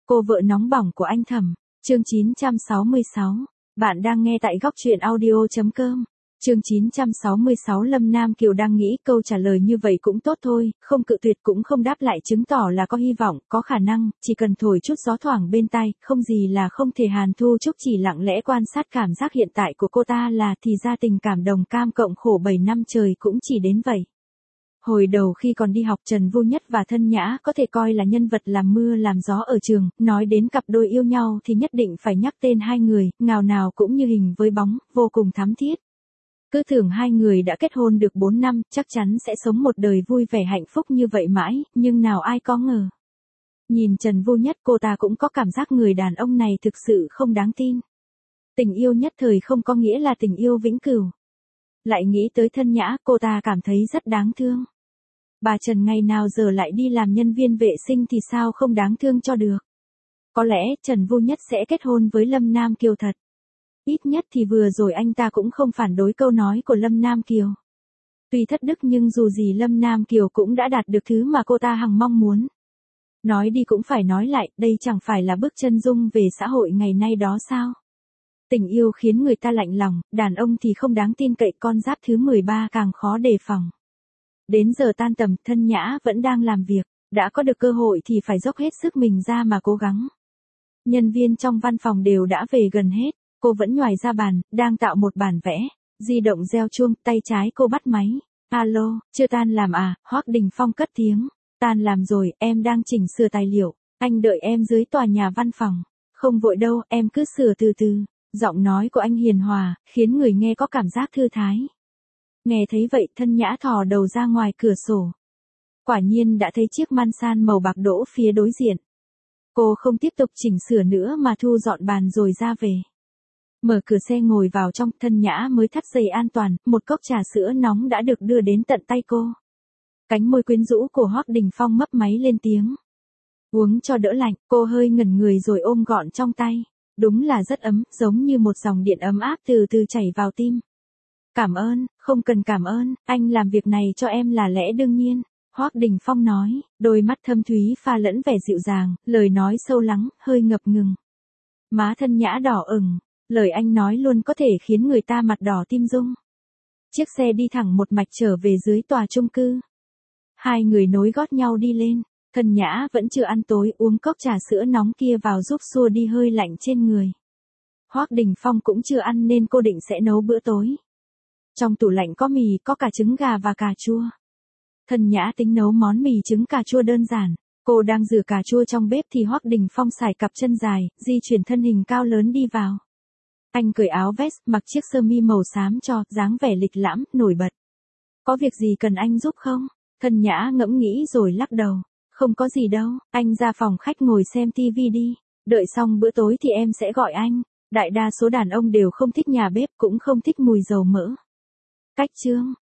Cô vợ nóng bỏng của anh Thẩm, chương 966. Bạn đang nghe tại góc truyện audio.com. Chương 966 Lâm Nam Kiều đang nghĩ câu trả lời như vậy cũng tốt thôi, không cự tuyệt cũng không đáp lại chứng tỏ là có hy vọng, có khả năng, chỉ cần thổi chút gió thoảng bên tai, không gì là không thể. Hàn Thu Trúc chỉ lặng lẽ quan sát cảm giác hiện tại của cô ta là thì ra tình cảm đồng cam cộng khổ 7 năm trời cũng chỉ đến vậy. Hồi đầu khi còn đi học Trần Vô Nhất và Thân Nhã có thể coi là nhân vật làm mưa làm gió ở trường, nói đến cặp đôi yêu nhau thì nhất định phải nhắc tên hai người, ngào nào cũng như hình với bóng, vô cùng thắm thiết. Cứ tưởng hai người đã kết hôn được 4 năm, chắc chắn sẽ sống một đời vui vẻ hạnh phúc như vậy mãi, nhưng nào ai có ngờ. Nhìn Trần Vô Nhất cô ta cũng có cảm giác người đàn ông này thực sự không đáng tin. Tình yêu nhất thời không có nghĩa là tình yêu vĩnh cửu. Lại nghĩ tới Thân Nhã, cô ta cảm thấy rất đáng thương. Bà Trần ngày nào giờ lại đi làm nhân viên vệ sinh thì sao không đáng thương cho được. Có lẽ Trần Vô Nhất sẽ kết hôn với Lâm Nam Kiều thật. Ít nhất thì vừa rồi anh ta cũng không phản đối câu nói của Lâm Nam Kiều. Tuy thất đức nhưng dù gì Lâm Nam Kiều cũng đã đạt được thứ mà cô ta hằng mong muốn. Nói đi cũng phải nói lại, đây chẳng phải là bước chân dung về xã hội ngày nay đó sao? Tình yêu khiến người ta lạnh lòng, đàn ông thì không đáng tin cậy, con giáp thứ 13 càng khó đề phòng. Đến giờ tan tầm, Thân Nhã vẫn đang làm việc, đã có được cơ hội thì phải dốc hết sức mình ra mà cố gắng. Nhân viên trong văn phòng đều đã về gần hết, cô vẫn nhoài ra bàn, đang tạo một bản vẽ, di động reo chuông, tay trái cô bắt máy. Alo, chưa tan làm à? Hoắc Đình Phong cất tiếng. Tan làm rồi, em đang chỉnh sửa tài liệu, anh đợi em dưới tòa nhà văn phòng. Không vội đâu, em cứ sửa từ từ. Giọng nói của anh hiền hòa, khiến người nghe có cảm giác thư thái. Nghe thấy vậy Thân Nhã thò đầu ra ngoài cửa sổ. Quả nhiên đã thấy chiếc Mansan màu bạc đỗ phía đối diện. Cô không tiếp tục chỉnh sửa nữa mà thu dọn bàn rồi ra về. Mở cửa xe ngồi vào trong, Thân Nhã mới thắt dây an toàn, một cốc trà sữa nóng đã được đưa đến tận tay cô. Cánh môi quyến rũ của Hoắc Đình Phong mấp máy lên tiếng. Uống cho đỡ lạnh, cô hơi ngẩn người rồi ôm gọn trong tay. Đúng là rất ấm, giống như một dòng điện ấm áp từ từ chảy vào tim. Cảm ơn, không cần cảm ơn, anh làm việc này cho em là lẽ đương nhiên. Hoắc Đình Phong nói, đôi mắt thâm thúy pha lẫn vẻ dịu dàng, lời nói sâu lắng, hơi ngập ngừng. Má Thân Nhã đỏ ửng, lời anh nói luôn có thể khiến người ta mặt đỏ tim rung. Chiếc xe đi thẳng một mạch trở về dưới tòa chung cư. Hai người nối gót nhau đi lên, Thân Nhã vẫn chưa ăn tối, uống cốc trà sữa nóng kia vào giúp xua đi hơi lạnh trên người. Hoắc Đình Phong cũng chưa ăn nên cô định sẽ nấu bữa tối. Trong tủ lạnh có mì, có cả trứng gà và cà chua. Thân Nhã tính nấu món mì trứng cà chua đơn giản. Cô đang rửa cà chua trong bếp thì Hoắc Đình Phong sải cặp chân dài, di chuyển thân hình cao lớn đi vào. Anh cởi áo vest, mặc chiếc sơ mi màu xám cho, dáng vẻ lịch lãm, nổi bật. Có việc gì cần anh giúp không? Thân Nhã ngẫm nghĩ rồi lắc đầu. Không có gì đâu, anh ra phòng khách ngồi xem tivi đi. Đợi xong bữa tối thì em sẽ gọi anh. Đại đa số đàn ông đều không thích nhà bếp, cũng không thích mùi dầu mỡ. Cách chương.